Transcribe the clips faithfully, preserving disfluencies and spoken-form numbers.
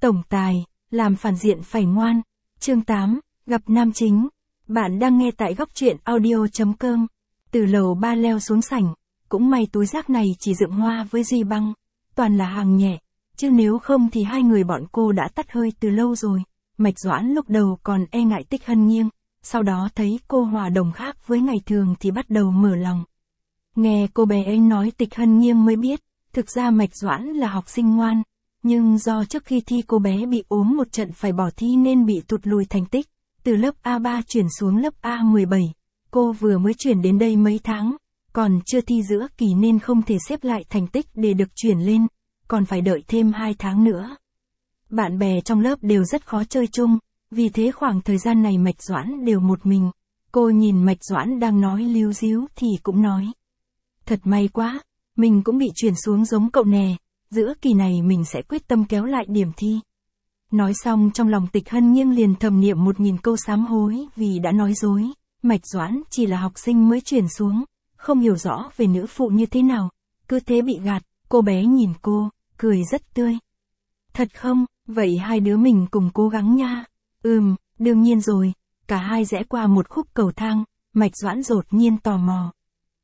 Tổng tài, làm phản diện phải ngoan. Chương tám, gặp nam chính. Bạn đang nghe tại góc truyện audio chấm com. Từ lầu ba leo xuống sảnh, cũng may túi rác này chỉ dựng Hoa với Duy Băng, toàn là hàng nhẹ, chứ nếu không thì hai người bọn cô đã tắt hơi từ lâu rồi. Mạch Doãn lúc đầu còn e ngại Tích Hân Nghiêng, sau đó thấy cô hòa đồng khác với ngày thường thì bắt đầu mở lòng. Nghe cô bé ấy nói Tích Hân Nghiêng mới biết, thực ra Mạch Doãn là học sinh ngoan, nhưng do trước khi thi cô bé bị ốm một trận phải bỏ thi nên bị tụt lùi thành tích, từ lớp A ba chuyển xuống lớp A mười bảy, cô vừa mới chuyển đến đây mấy tháng, còn chưa thi giữa kỳ nên không thể xếp lại thành tích để được chuyển lên, còn phải đợi thêm hai tháng nữa. Bạn bè trong lớp đều rất khó chơi chung, vì thế khoảng thời gian này Mạch Doãn đều một mình. Cô nhìn Mạch Doãn đang nói líu díu thì cũng nói: thật may quá, mình cũng bị chuyển xuống giống cậu nè, giữa kỳ này mình sẽ quyết tâm kéo lại điểm thi. Nói xong trong lòng Tích Hân Nghiêng liền thầm niệm một nghìn câu sám hối vì đã nói dối. Mạch Doãn chỉ là học sinh mới chuyển xuống, không hiểu rõ về nữ phụ như thế nào, cứ thế bị gạt. Cô bé nhìn cô, cười rất tươi. Thật không, vậy hai đứa mình cùng cố gắng nha. Ừm, đương nhiên rồi. Cả hai rẽ qua một khúc cầu thang, Mạch Doãn đột nhiên tò mò.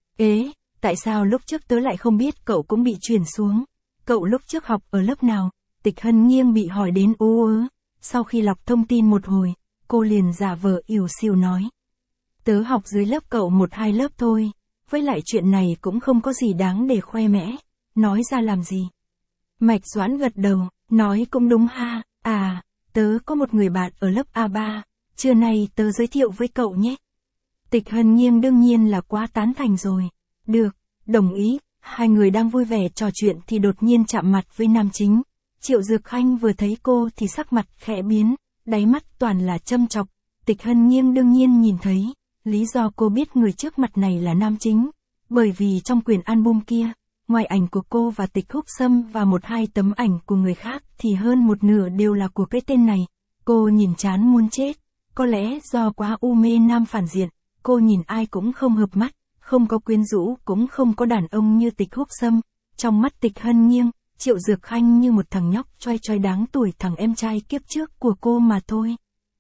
Ế, tại sao lúc trước tớ lại không biết cậu cũng bị chuyển xuống? Cậu lúc trước học ở lớp nào? Tích Hân Nghiêng bị hỏi đến ú ớ. Sau khi lọc thông tin một hồi, cô liền giả vờ ỉu xìu nói: tớ học dưới lớp cậu một hai lớp thôi, với lại chuyện này cũng không có gì đáng để khoe mẽ, nói ra làm gì. Mạch Doãn gật đầu, nói cũng đúng ha, à, tớ có một người bạn ở lớp A ba, trưa nay tớ giới thiệu với cậu nhé. Tích Hân Nghiêng đương nhiên là quá tán thành rồi. Được, đồng ý. Hai người đang vui vẻ trò chuyện thì đột nhiên chạm mặt với nam chính. Triệu Dược Khanh vừa thấy cô thì sắc mặt khẽ biến, đáy mắt toàn là châm chọc. Tích Hân Nghiêng đương nhiên nhìn thấy, lý do cô biết người trước mặt này là nam chính, bởi vì trong quyển album kia, ngoài ảnh của cô và Tịch Húc Sâm và một hai tấm ảnh của người khác thì hơn một nửa đều là của cái tên này. Cô nhìn chán muốn chết, có lẽ do quá u mê nam phản diện, cô nhìn ai cũng không hợp mắt, không có quyến rũ cũng không có đàn ông như Tịch Húc Sâm. Trong mắt Tích Hân Nghiêng, Triệu Dược Khanh như một thằng nhóc choai choai đáng tuổi thằng em trai kiếp trước của cô mà thôi.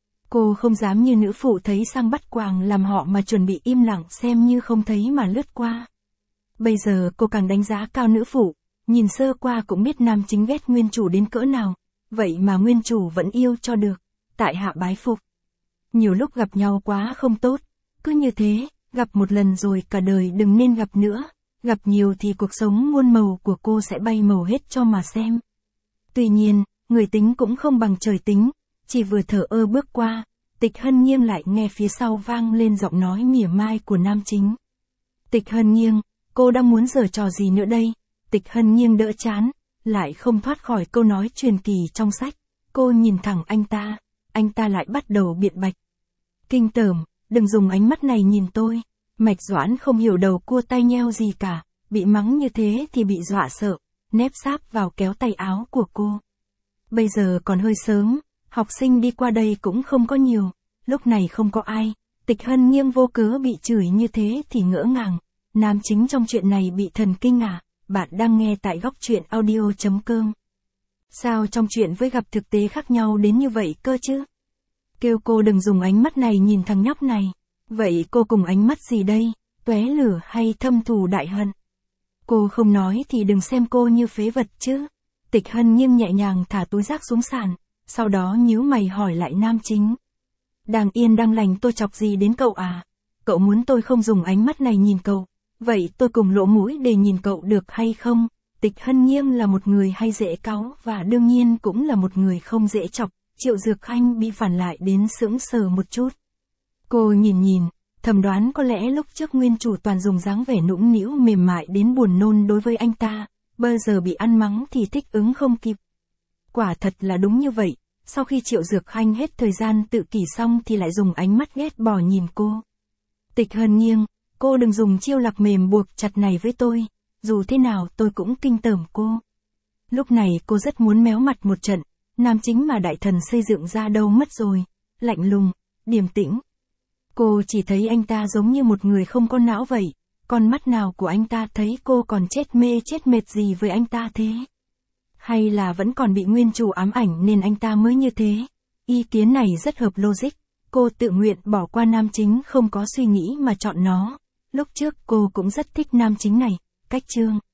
Cô không dám như nữ phụ thấy sang bắt quàng làm họ mà chuẩn bị im lặng xem như không thấy mà lướt qua. Bây giờ cô càng đánh giá cao nữ phụ, nhìn sơ qua cũng biết nam chính ghét nguyên chủ đến cỡ nào, vậy mà nguyên chủ vẫn yêu cho được, tại hạ bái phục. Nhiều lúc gặp nhau quá không tốt, cứ như thế, gặp một lần rồi cả đời đừng nên gặp nữa, gặp nhiều thì cuộc sống muôn màu của cô sẽ bay màu hết cho mà xem. Tuy nhiên, người tính cũng không bằng trời tính, chỉ vừa thở ơ bước qua, Tích Hân Nghiêng lại nghe phía sau vang lên giọng nói mỉa mai của nam chính. Tích Hân Nghiêng, cô đang muốn giở trò gì nữa đây? Tích Hân Nghiêng đỡ chán, lại không thoát khỏi câu nói truyền kỳ trong sách. Cô nhìn thẳng anh ta, anh ta lại bắt đầu biện bạch. Kinh tởm, đừng dùng ánh mắt này nhìn tôi. Mạch Doãn không hiểu đầu cua tay nheo gì cả, bị mắng như thế thì bị dọa sợ, nép sáp vào kéo tay áo của cô. Bây giờ còn hơi sớm, học sinh đi qua đây cũng không có nhiều, lúc này không có ai. Tích Hân Nghiêng vô cớ bị chửi như thế thì ngỡ ngàng. Nam chính trong chuyện này bị thần kinh à? Bạn đang nghe tại góc truyện audio chấm com. Sao trong chuyện với gặp thực tế khác nhau đến như vậy cơ chứ? Kêu cô đừng dùng ánh mắt này nhìn thằng nhóc này. Vậy cô cùng ánh mắt gì đây? Tóe lửa hay thâm thù đại hận? Cô không nói thì đừng xem cô như phế vật chứ. Tích Hân Nghiêng nhẹ nhàng thả túi rác xuống sàn, sau đó nhíu mày hỏi lại nam chính. Đang yên đang lành tôi chọc gì đến cậu à? Cậu muốn tôi không dùng ánh mắt này nhìn cậu, vậy tôi cùng lỗ mũi để nhìn cậu được hay không? Tích Hân Nghiêng là một người hay dễ cáu và đương nhiên cũng là một người không dễ chọc. Triệu Dược Khanh bị phản lại đến sững sờ một chút. Cô nhìn nhìn, thầm đoán có lẽ lúc trước nguyên chủ toàn dùng dáng vẻ nũng nĩu mềm mại đến buồn nôn đối với anh ta, bây giờ bị ăn mắng thì thích ứng không kịp. Quả thật là đúng như vậy, sau khi Triệu Dược Khanh hết thời gian tự kỷ xong thì lại dùng ánh mắt ghét bỏ nhìn cô. Tích Hân Nghiêng, cô đừng dùng chiêu lạc mềm buộc chặt này với tôi, dù thế nào tôi cũng kinh tởm cô. Lúc này cô rất muốn méo mặt một trận, nam chính mà đại thần xây dựng ra đâu mất rồi, lạnh lùng, điềm tĩnh. Cô chỉ thấy anh ta giống như một người không có não vậy, con mắt nào của anh ta thấy cô còn chết mê chết mệt gì với anh ta thế? Hay là vẫn còn bị nguyên chủ ám ảnh nên anh ta mới như thế? Ý kiến này rất hợp logic. Cô tự nguyện bỏ qua nam chính không có suy nghĩ mà chọn nó. Lúc trước cô cũng rất thích nam chính này. Cách chương